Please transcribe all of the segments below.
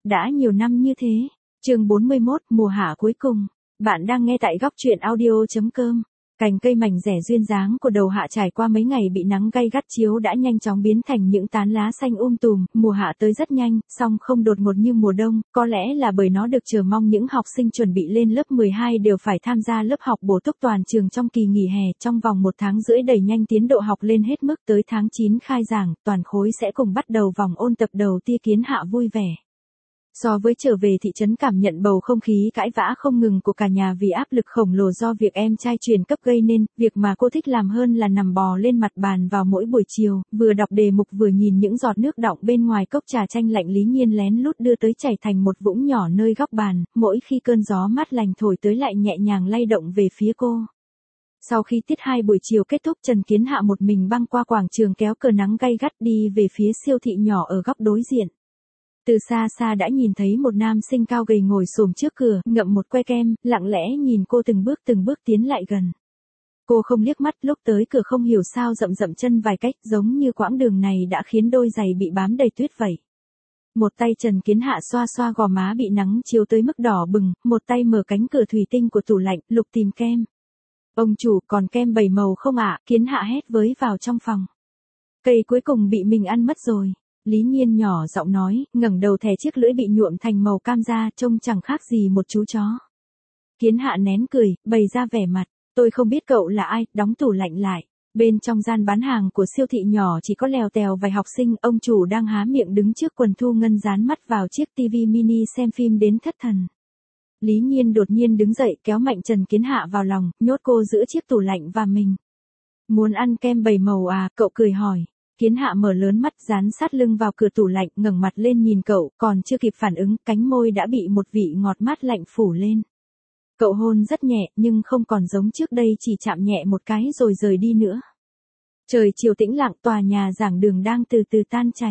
Đã nhiều năm như thế. Chương 41, mùa hạ cuối cùng. Bạn đang nghe tại góc truyện audio.com. Cành cây mảnh rẻ duyên dáng của đầu hạ trải qua mấy ngày bị nắng gay gắt chiếu đã nhanh chóng biến thành những tán lá xanh tùm. Mùa hạ tới rất nhanh, song không đột ngột như mùa đông, có lẽ là bởi nó được chờ mong. Những học sinh chuẩn bị lên lớp 12 đều phải tham gia lớp học bổ túc toàn trường trong kỳ nghỉ hè. Trong vòng 1 tháng rưỡi đẩy nhanh tiến độ học lên hết mức, tới tháng 9 khai giảng, toàn khối sẽ cùng bắt đầu vòng ôn tập đầu tiên. Kiến Hạ vui vẻ. So với trở về thị trấn cảm nhận bầu không khí cãi vã không ngừng của cả nhà vì áp lực khổng lồ do việc em trai truyền cấp gây nên, việc mà cô thích làm hơn là nằm bò lên mặt bàn vào mỗi buổi chiều, vừa đọc đề mục vừa nhìn những giọt nước đọng bên ngoài cốc trà chanh lạnh Lý Nhiên lén lút đưa tới chảy thành một vũng nhỏ nơi góc bàn, mỗi khi cơn gió mát lành thổi tới lại nhẹ nhàng lay động về phía cô. Sau khi tiết 2 buổi chiều kết thúc, Trần Kiến Hạ một mình băng qua quảng trường kéo cờ nắng gay gắt đi về phía siêu thị nhỏ ở góc đối diện. Từ xa xa đã nhìn thấy một nam sinh cao gầy ngồi xổm trước cửa, ngậm một que kem, lặng lẽ nhìn cô từng bước tiến lại gần. Cô không liếc mắt, lúc tới cửa không hiểu sao dậm chân vài cách, giống như quãng đường này đã khiến đôi giày bị bám đầy tuyết vậy. Một tay Trần Kiến Hạ xoa xoa gò má bị nắng chiếu tới mức đỏ bừng, một tay mở cánh cửa thủy tinh của tủ lạnh, lục tìm kem. Ông chủ, còn kem 7 màu không ạ? Kiến Hạ hét với vào trong phòng. Cây cuối cùng bị mình ăn mất rồi. Lý Nhiên nhỏ giọng nói, ngẩng đầu thè chiếc lưỡi bị nhuộm thành màu cam da, trông chẳng khác gì một chú chó. Kiến Hạ nén cười, bày ra vẻ mặt, tôi không biết cậu là ai, đóng tủ lạnh lại. Bên trong gian bán hàng của siêu thị nhỏ chỉ có lèo tèo vài học sinh, ông chủ đang há miệng đứng trước quần thu ngân dán mắt vào chiếc tivi mini xem phim đến thất thần. Lý Nhiên đột nhiên đứng dậy kéo mạnh Trần Kiến Hạ vào lòng, nhốt cô giữa chiếc tủ lạnh và mình. Muốn ăn kem 7 màu à, cậu cười hỏi. Kiến Hạ mở lớn mắt dán sát lưng vào cửa tủ lạnh, ngẩng mặt lên nhìn cậu, còn chưa kịp phản ứng, cánh môi đã bị một vị ngọt mát lạnh phủ lên. Cậu hôn rất nhẹ, nhưng không còn giống trước đây chỉ chạm nhẹ một cái rồi rời đi nữa. Trời chiều tĩnh lặng, tòa nhà giảng đường đang từ từ tan chảy.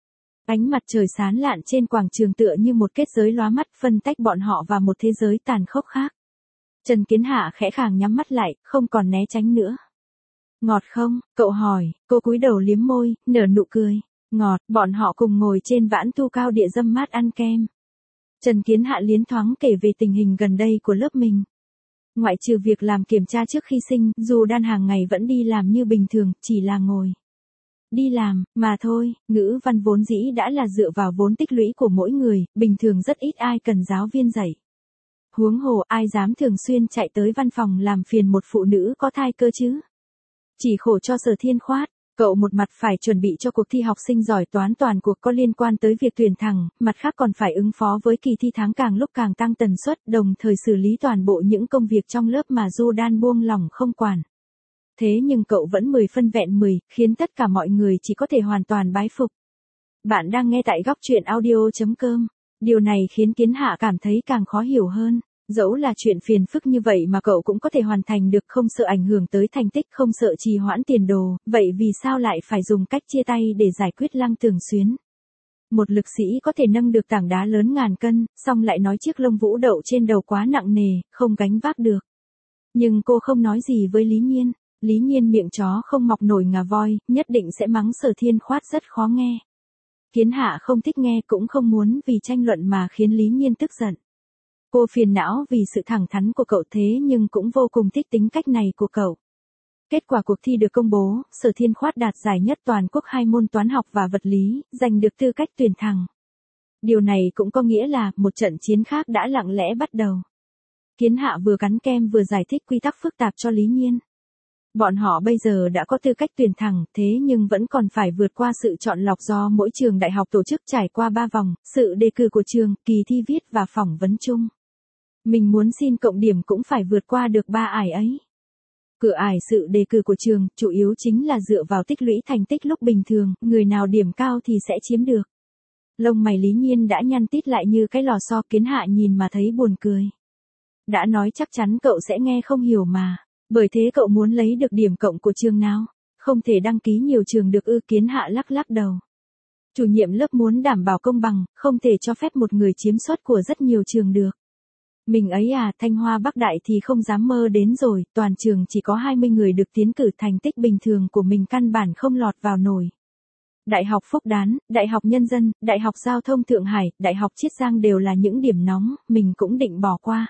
Ánh mặt trời sáng lạn trên quảng trường tựa như một kết giới lóa mắt phân tách bọn họ vào một thế giới tàn khốc khác. Trần Kiến Hạ khẽ khàng nhắm mắt lại, không còn né tránh nữa. Ngọt không? Cậu hỏi, cô cúi đầu liếm môi, nở nụ cười. Ngọt, bọn họ cùng ngồi trên vãn thu cao địa dâm mát ăn kem. Trần Kiến Hạ liến thoáng kể về tình hình gần đây của lớp mình. Ngoại trừ việc làm kiểm tra trước khi sinh, dù Đan hàng ngày vẫn đi làm như bình thường, chỉ là ngồi. Đi làm, mà thôi, ngữ văn vốn dĩ đã là dựa vào vốn tích lũy của mỗi người, bình thường rất ít ai cần giáo viên dạy. Huống hồ ai dám thường xuyên chạy tới văn phòng làm phiền một phụ nữ có thai cơ chứ. Chỉ khổ cho Sở Thiên Khoát, cậu một mặt phải chuẩn bị cho cuộc thi học sinh giỏi toán toàn cuộc có liên quan tới việc tuyển thẳng, mặt khác còn phải ứng phó với kỳ thi tháng càng lúc càng tăng tần suất, đồng thời xử lý toàn bộ những công việc trong lớp mà Du Đan buông lỏng không quản. Thế nhưng cậu vẫn 10 phân vẹn 10, khiến tất cả mọi người chỉ có thể hoàn toàn bái phục. Bạn đang nghe tại góc truyện audio.com. Điều này khiến Kiến Hạ cảm thấy càng khó hiểu hơn. Dẫu là chuyện phiền phức như vậy mà cậu cũng có thể hoàn thành được, không sợ ảnh hưởng tới thành tích, không sợ trì hoãn tiền đồ, vậy vì sao lại phải dùng cách chia tay để giải quyết Lăng Tưởng Xuyến? Một lực sĩ có thể nâng được tảng đá lớn ngàn cân, song lại nói chiếc lông vũ đậu trên đầu quá nặng nề, không gánh vác được. Nhưng cô không nói gì với Lý Nhiên. Lý Nhiên miệng chó không mọc nổi ngà voi, nhất định sẽ mắng Sở Thiên Khoát rất khó nghe. Kiến Hạ không thích nghe cũng không muốn vì tranh luận mà khiến Lý Nhiên tức giận. Cô phiền não vì sự thẳng thắn của cậu thế nhưng cũng vô cùng thích tính cách này của cậu. Kết quả cuộc thi được công bố, Sở Thiên Khoát đạt giải nhất toàn quốc 2 môn toán học và vật lý, giành được tư cách tuyển thẳng. Điều này cũng có nghĩa là một trận chiến khác đã lặng lẽ bắt đầu. Kiến Hạ vừa cắn kem vừa giải thích quy tắc phức tạp cho Lý Nhiên. Bọn họ bây giờ đã có tư cách tuyển thẳng, thế nhưng vẫn còn phải vượt qua sự chọn lọc do mỗi trường đại học tổ chức trải qua 3 vòng, sự đề cử của trường, kỳ thi viết và phỏng vấn chung. Mình muốn xin cộng điểm cũng phải vượt qua được 3 ải ấy. Cửa ải sự đề cử của trường, chủ yếu chính là dựa vào tích lũy thành tích lúc bình thường, người nào điểm cao thì sẽ chiếm được. Lông mày Lý Nhiên đã nhăn tít lại như cái lò xo. Kiến Hạ nhìn mà thấy buồn cười. Đã nói chắc chắn cậu sẽ nghe không hiểu mà. Bởi thế cậu muốn lấy được điểm cộng của trường nào? Không thể đăng ký nhiều trường được ư? Kiến Hạ lắc đầu. Chủ nhiệm lớp muốn đảm bảo công bằng, không thể cho phép một người chiếm suất của rất nhiều trường được. Mình ấy à, Thanh Hoa Bắc Đại thì không dám mơ đến rồi, toàn trường chỉ có 20 người được tiến cử, thành tích bình thường của mình căn bản không lọt vào nổi. Đại học Phúc Đán, Đại học Nhân dân, Đại học Giao thông Thượng Hải, Đại học Chiết Giang đều là những điểm nóng, mình cũng định bỏ qua.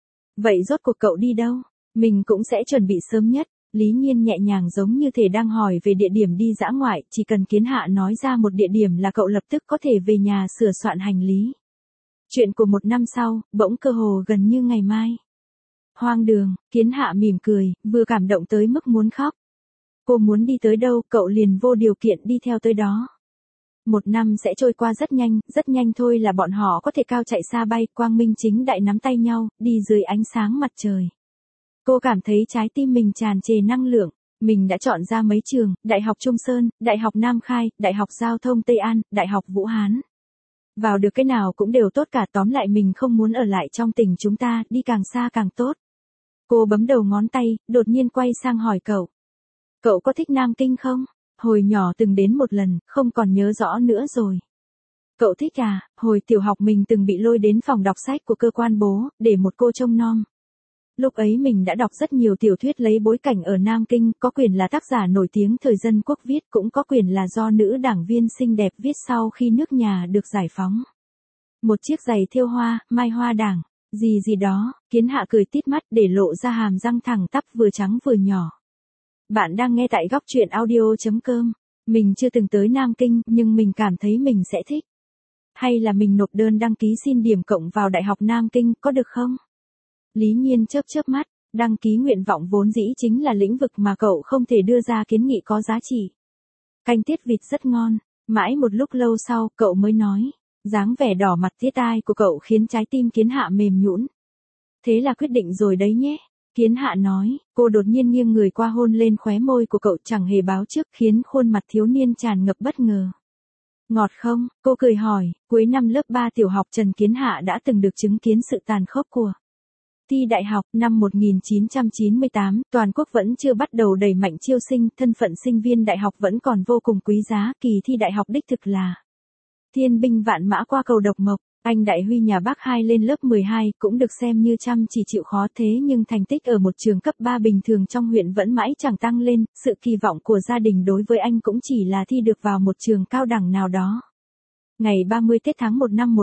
Vậy rốt cuộc cậu đi đâu? Mình cũng sẽ chuẩn bị sớm nhất. Lý Nhiên nhẹ nhàng giống như thể đang hỏi về địa điểm đi dã ngoại, chỉ cần Kiến Hạ nói ra một địa điểm là cậu lập tức có thể về nhà sửa soạn hành lý. Chuyện của một năm sau, bỗng cơ hồ gần như ngày mai. Hoang đường, Kiến Hạ mỉm cười, vừa cảm động tới mức muốn khóc. Cô muốn đi tới đâu, cậu liền vô điều kiện đi theo tới đó. Một năm sẽ trôi qua rất nhanh thôi là bọn họ có thể cao chạy xa bay, quang minh chính đại nắm tay nhau, đi dưới ánh sáng mặt trời. Cô cảm thấy trái tim mình tràn trề năng lượng. Mình đã chọn ra mấy trường, Đại học Trung Sơn, Đại học Nam Khai, Đại học Giao thông Tây An, Đại học Vũ Hán. Vào được cái nào cũng đều tốt cả, tóm lại mình không muốn ở lại trong tỉnh chúng ta, đi càng xa càng tốt. Cô bấm đầu ngón tay, đột nhiên quay sang hỏi cậu. Cậu có thích Nam Kinh không? Hồi nhỏ từng đến một lần, không còn nhớ rõ nữa rồi. Cậu thích à? Hồi tiểu học mình từng bị lôi đến phòng đọc sách của cơ quan bố, để một cô trông nom. Lúc ấy mình đã đọc rất nhiều tiểu thuyết lấy bối cảnh ở Nam Kinh, có quyền là tác giả nổi tiếng thời dân quốc viết, cũng có quyền là do nữ đảng viên xinh đẹp viết sau khi nước nhà được giải phóng. Một chiếc giày thêu hoa, mai hoa đảng, gì đó, Kiến Hạ cười tít mắt để lộ ra hàm răng thẳng tắp vừa trắng vừa nhỏ. Bạn đang nghe tại góc truyện audio.com. Mình chưa từng tới Nam Kinh, nhưng mình cảm thấy mình sẽ thích. Hay là mình nộp đơn đăng ký xin điểm cộng vào Đại học Nam Kinh, có được không? Lý Nhiên chớp mắt, đăng ký nguyện vọng vốn dĩ chính là lĩnh vực mà cậu không thể đưa ra kiến nghị có giá trị. Canh tiết vịt rất ngon, mãi một lúc lâu sau, cậu mới nói. Dáng vẻ đỏ mặt tía tai của cậu khiến trái tim Kiến Hạ mềm nhũn. Thế là quyết định rồi đấy nhé. Kiến Hạ nói, cô đột nhiên nghiêng người qua hôn lên khóe môi của cậu chẳng hề báo trước, khiến khuôn mặt thiếu niên tràn ngập bất ngờ. Ngọt không? Cô cười hỏi, cuối năm lớp 3 tiểu học Trần Kiến Hạ đã từng được chứng kiến sự tàn khốc của thi đại học. Năm 1998, toàn quốc vẫn chưa bắt đầu đẩy mạnh chiêu sinh, thân phận sinh viên đại học vẫn còn vô cùng quý giá, kỳ thi đại học đích thực là thiên binh vạn mã qua cầu độc mộc. Anh Đại Huy nhà bác 2 lên lớp 12 cũng được xem như chăm chỉ chịu khó, thế nhưng thành tích ở một trường cấp 3 bình thường trong huyện vẫn mãi chẳng tăng lên, sự kỳ vọng của gia đình đối với anh cũng chỉ là thi được vào một trường cao đẳng nào đó. Ngày 30 Tết tháng 1 năm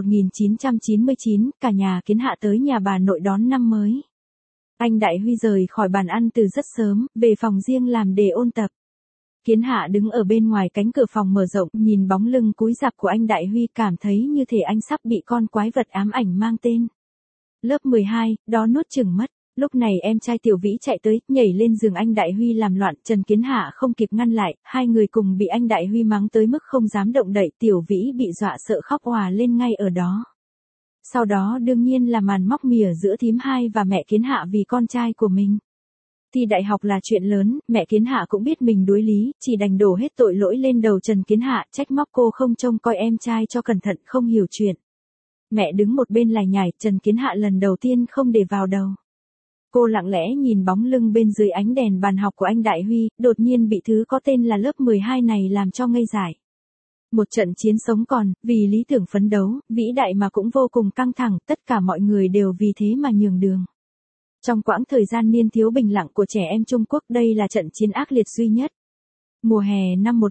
1999, cả nhà Kiến Hạ tới nhà bà nội đón năm mới. Anh Đại Huy rời khỏi bàn ăn từ rất sớm, về phòng riêng làm đề ôn tập. Kiến Hạ đứng ở bên ngoài cánh cửa phòng mở rộng, nhìn bóng lưng cúi rạp của anh Đại Huy, cảm thấy như thể anh sắp bị con quái vật ám ảnh mang tên lớp 12, đó nuốt chửng mất. Lúc này em trai Tiểu Vĩ chạy tới, nhảy lên giường anh Đại Huy làm loạn, Trần Kiến Hạ không kịp ngăn lại, hai người cùng bị anh Đại Huy mắng tới mức không dám động đậy, Tiểu Vĩ bị dọa sợ khóc òa lên ngay ở đó. Sau đó đương nhiên là màn móc mỉa giữa thím hai và mẹ Kiến Hạ vì con trai của mình. Thi đại học là chuyện lớn, mẹ Kiến Hạ cũng biết mình đối lý, chỉ đành đổ hết tội lỗi lên đầu Trần Kiến Hạ, trách móc cô không trông coi em trai cho cẩn thận, không hiểu chuyện. Mẹ đứng một bên lải nhải, Trần Kiến Hạ lần đầu tiên không để vào đầu. Cô lặng lẽ nhìn bóng lưng bên dưới ánh đèn bàn học của anh Đại Huy, đột nhiên bị thứ có tên là lớp 12 này làm cho ngây dại. Một trận chiến sống còn, vì lý tưởng phấn đấu, vĩ đại mà cũng vô cùng căng thẳng, tất cả mọi người đều vì thế mà nhường đường. Trong quãng thời gian niên thiếu bình lặng của trẻ em Trung Quốc, đây là trận chiến ác liệt duy nhất. Mùa hè năm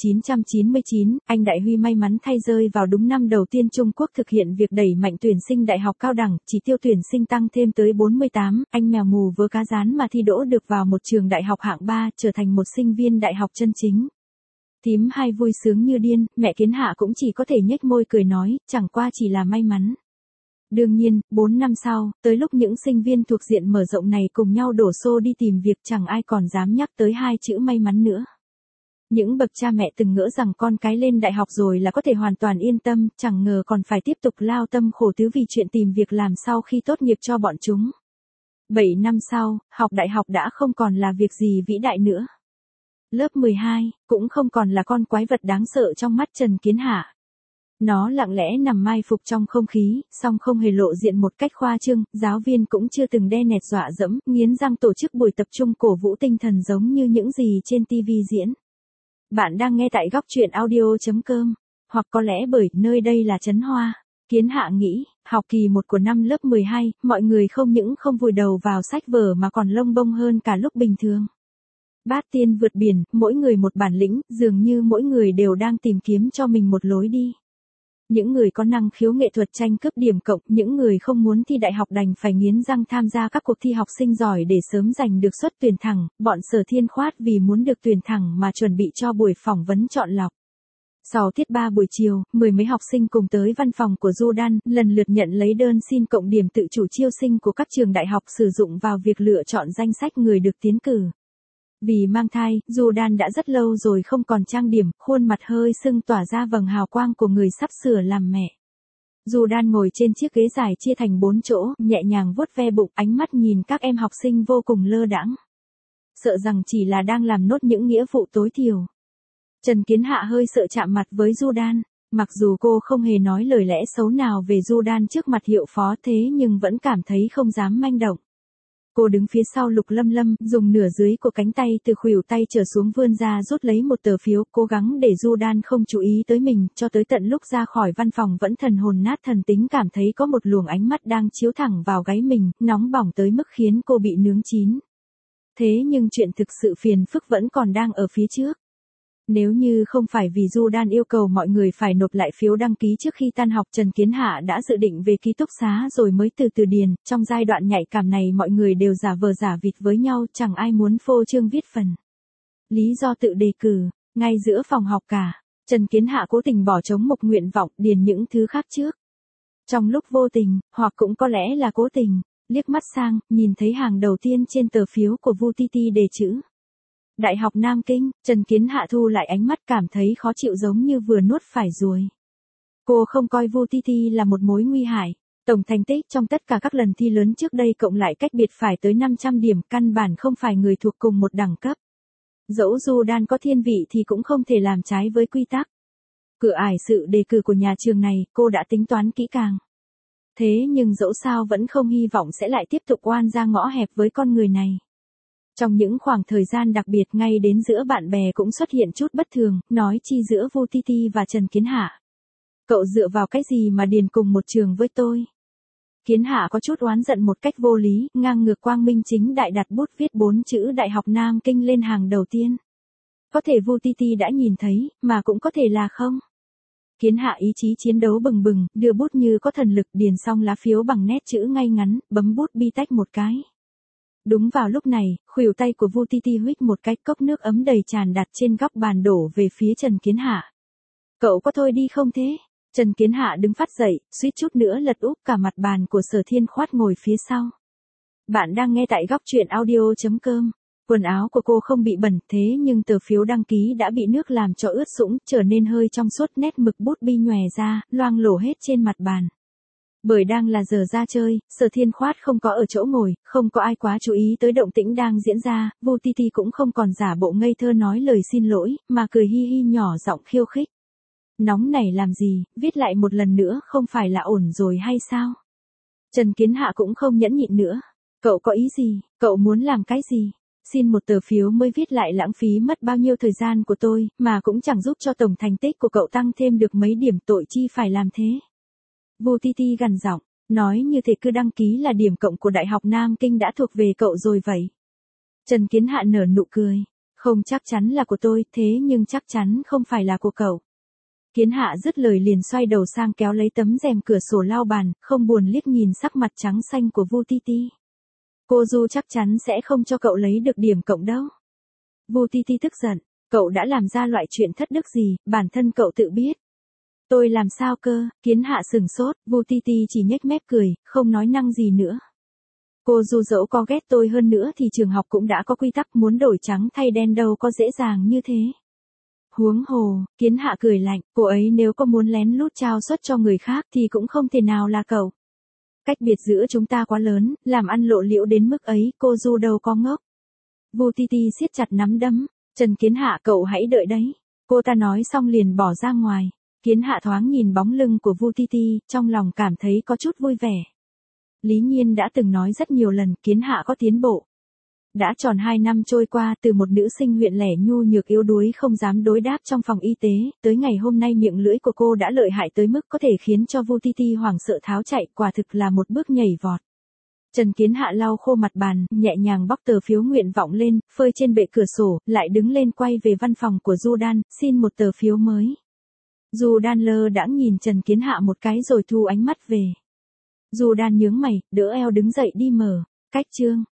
1999, anh Đại Huy may mắn thay rơi vào đúng năm đầu tiên Trung Quốc thực hiện việc đẩy mạnh tuyển sinh đại học cao đẳng, chỉ tiêu tuyển sinh tăng thêm tới 48, anh mèo mù vớ cá rán mà thi đỗ được vào một trường đại học hạng 3, trở thành một sinh viên đại học chân chính. Thím hai vui sướng như điên, mẹ Kiến Hạ cũng chỉ có thể nhếch môi cười nói, chẳng qua chỉ là may mắn. Đương nhiên, 4 năm sau, tới lúc những sinh viên thuộc diện mở rộng này cùng nhau đổ xô đi tìm việc, chẳng ai còn dám nhắc tới hai chữ may mắn nữa. Những bậc cha mẹ từng ngỡ rằng con cái lên đại học rồi là có thể hoàn toàn yên tâm, chẳng ngờ còn phải tiếp tục lao tâm khổ tứ vì chuyện tìm việc làm sau khi tốt nghiệp cho bọn chúng. 7 năm sau, học đại học đã không còn là việc gì vĩ đại nữa. Lớp 12, cũng không còn là con quái vật đáng sợ trong mắt Trần Kiến Hạ. Nó lặng lẽ nằm mai phục trong không khí, song không hề lộ diện một cách khoa trương, giáo viên cũng chưa từng đe nẹt dọa dẫm, nghiến răng tổ chức buổi tập trung cổ vũ tinh thần giống như những gì trên TV diễn. Bạn đang nghe tại góc truyện audio.com, hoặc có lẽ bởi nơi đây là Trấn Hoa. Kiến Hạ nghĩ, học kỳ 1 của năm lớp 12, mọi người không những không vùi đầu vào sách vở mà còn lông bông hơn cả lúc bình thường. Bát tiên vượt biển, mỗi người một bản lĩnh, dường như mỗi người đều đang tìm kiếm cho mình một lối đi. Những người có năng khiếu nghệ thuật tranh cướp điểm cộng, những người không muốn thi đại học đành phải nghiến răng tham gia các cuộc thi học sinh giỏi để sớm giành được suất tuyển thẳng, bọn Sở Thiên Khoát vì muốn được tuyển thẳng mà chuẩn bị cho buổi phỏng vấn chọn lọc. Sau tiết 3 buổi chiều, 10 mấy học sinh cùng tới văn phòng của Jordan, lần lượt nhận lấy đơn xin cộng điểm tự chủ chiêu sinh của các trường đại học sử dụng vào việc lựa chọn danh sách người được tiến cử. Vì mang thai, Jordan đã rất lâu rồi không còn trang điểm, khuôn mặt hơi sưng tỏa ra vầng hào quang của người sắp sửa làm mẹ. Jordan ngồi trên chiếc ghế dài chia thành 4 chỗ, nhẹ nhàng vuốt ve bụng, ánh mắt nhìn các em học sinh vô cùng lơ đãng. Sợ rằng chỉ là đang làm nốt những nghĩa vụ tối thiểu. Trần Kiến Hạ hơi sợ chạm mặt với Jordan. Mặc dù cô không hề nói lời lẽ xấu nào về Jordan trước mặt hiệu phó thế nhưng vẫn cảm thấy không dám manh động. Cô đứng phía sau Lục Lâm Lâm, dùng nửa dưới của cánh tay từ khuỷu tay trở xuống vươn ra rút lấy một tờ phiếu, cố gắng để Jordan không chú ý tới mình, cho tới tận lúc ra khỏi văn phòng vẫn thần hồn nát thần tính cảm thấy có một luồng ánh mắt đang chiếu thẳng vào gáy mình, nóng bỏng tới mức khiến cô bị nướng chín. Thế nhưng chuyện thực sự phiền phức vẫn còn đang ở phía trước. Nếu như không phải vì Jordan yêu cầu mọi người phải nộp lại phiếu đăng ký trước khi tan học, Trần Kiến Hạ đã dự định về ký túc xá rồi mới từ từ điền, trong giai đoạn nhạy cảm này mọi người đều giả vờ giả vịt với nhau, chẳng ai muốn phô trương viết phần lý do tự đề cử, ngay giữa phòng học cả. Trần Kiến Hạ cố tình bỏ trống một nguyện vọng, điền những thứ khác trước. Trong lúc vô tình, hoặc cũng có lẽ là cố tình, liếc mắt sang, nhìn thấy hàng đầu tiên trên tờ phiếu của Vu Ti Ti đề chữ Đại học Nam Kinh. Trần Kiến Hạ thu lại ánh mắt cảm thấy khó chịu giống như vừa nuốt phải ruồi. Cô không coi Vu Ti Ti là một mối nguy hại. Tổng thành tích trong tất cả các lần thi lớn trước đây cộng lại cách biệt phải tới 500 điểm, căn bản không phải người thuộc cùng một đẳng cấp. Dẫu Jordan có thiên vị thì cũng không thể làm trái với quy tắc. Cửa ải sự đề cử của nhà trường này, cô đã tính toán kỹ càng. Thế nhưng dẫu sao vẫn không hy vọng sẽ lại tiếp tục oan ra ngõ hẹp với con người này. Trong những khoảng thời gian đặc biệt ngay đến giữa bạn bè cũng xuất hiện chút bất thường, nói chi giữa Vu Ti Ti và Trần Kiến Hạ. Cậu dựa vào cái gì mà điền cùng một trường với tôi? Kiến Hạ có chút oán giận một cách vô lý, ngang ngược quang minh chính đại đặt bút viết 4 chữ Đại học Nam Kinh lên hàng đầu tiên. Có thể Vu Ti Ti đã nhìn thấy, mà cũng có thể là không. Kiến Hạ ý chí chiến đấu bừng bừng, đưa bút như có thần lực điền xong lá phiếu bằng nét chữ ngay ngắn, bấm bút bi tách một cái. Đúng vào lúc này, khuỷu tay của Vu Ti Ti huých một cái, cốc nước ấm đầy tràn đặt trên góc bàn đổ về phía Trần Kiến Hạ. Cậu có thôi đi không thế? Trần Kiến Hạ đứng phát dậy, suýt chút nữa lật úp cả mặt bàn của Sở Thiên Khoát ngồi phía sau. Bạn đang nghe tại góc truyện audio.com. Quần áo của cô không bị bẩn thế nhưng tờ phiếu đăng ký đã bị nước làm cho ướt sũng, trở nên hơi trong suốt, nét mực bút bi nhòe ra, loang lổ hết trên mặt bàn. Bởi đang là giờ ra chơi, Sở Thiên Khoát không có ở chỗ ngồi, không có ai quá chú ý tới động tĩnh đang diễn ra, Vu Ti Ti cũng không còn giả bộ ngây thơ nói lời xin lỗi, mà cười hi hi nhỏ giọng khiêu khích. Nóng này làm gì, viết lại một lần nữa không phải là ổn rồi hay sao? Trần Kiến Hạ cũng không nhẫn nhịn nữa. Cậu có ý gì, cậu muốn làm cái gì? Xin một tờ phiếu mới viết lại lãng phí mất bao nhiêu thời gian của tôi, mà cũng chẳng giúp cho tổng thành tích của cậu tăng thêm được mấy điểm, tội chi phải làm thế. Vu Ti Ti gằn giọng, nói như thể cứ đăng ký là điểm cộng của Đại học Nam Kinh đã thuộc về cậu rồi vậy. Trần Kiến Hạ nở nụ cười, không chắc chắn là của tôi, thế nhưng chắc chắn không phải là của cậu. Kiến Hạ dứt lời liền xoay đầu sang kéo lấy tấm rèm cửa sổ lau bàn, không buồn liếc nhìn sắc mặt trắng xanh của Vu Ti Ti. Cô Du chắc chắn sẽ không cho cậu lấy được điểm cộng đâu. Vu Ti Ti tức giận, cậu đã làm ra loại chuyện thất đức gì, bản thân cậu tự biết. Tôi làm sao cơ? Kiến Hạ sừng sốt, Vu Ti Ti chỉ nhếch mép cười, không nói năng gì nữa. Cô Du dẫu có ghét tôi hơn nữa thì trường học cũng đã có quy tắc, muốn đổi trắng thay đen đâu có dễ dàng như thế. Huống hồ, Kiến Hạ cười lạnh, cô ấy nếu có muốn lén lút trao suất cho người khác thì cũng không thể nào là cậu. Cách biệt giữa chúng ta quá lớn, làm ăn lộ liễu đến mức ấy, cô Du đâu có ngốc. Vu Ti Ti siết chặt nắm đấm, Trần Kiến Hạ cậu hãy đợi đấy. Cô ta nói xong liền bỏ ra ngoài. Kiến Hạ thoáng nhìn bóng lưng của Vu Ti Ti, trong lòng cảm thấy có chút vui vẻ. Lý Nhiên đã từng nói rất nhiều lần, Kiến Hạ có tiến bộ. Đã tròn 2 năm trôi qua, từ một nữ sinh huyện lẻ nhu nhược yếu đuối không dám đối đáp trong phòng y tế, tới ngày hôm nay miệng lưỡi của cô đã lợi hại tới mức có thể khiến cho Vu Ti Ti hoảng sợ tháo chạy, quả thực là một bước nhảy vọt. Trần Kiến Hạ lau khô mặt bàn, nhẹ nhàng bóc tờ phiếu nguyện vọng lên, phơi trên bệ cửa sổ, lại đứng lên quay về văn phòng của Du Đan, xin một tờ phiếu mới. Du Đan lơ đãng nhìn Trần Kiến Hạ một cái rồi thu ánh mắt về. Du Đan nhướng mày, đỡ eo đứng dậy đi mở. Cách chương.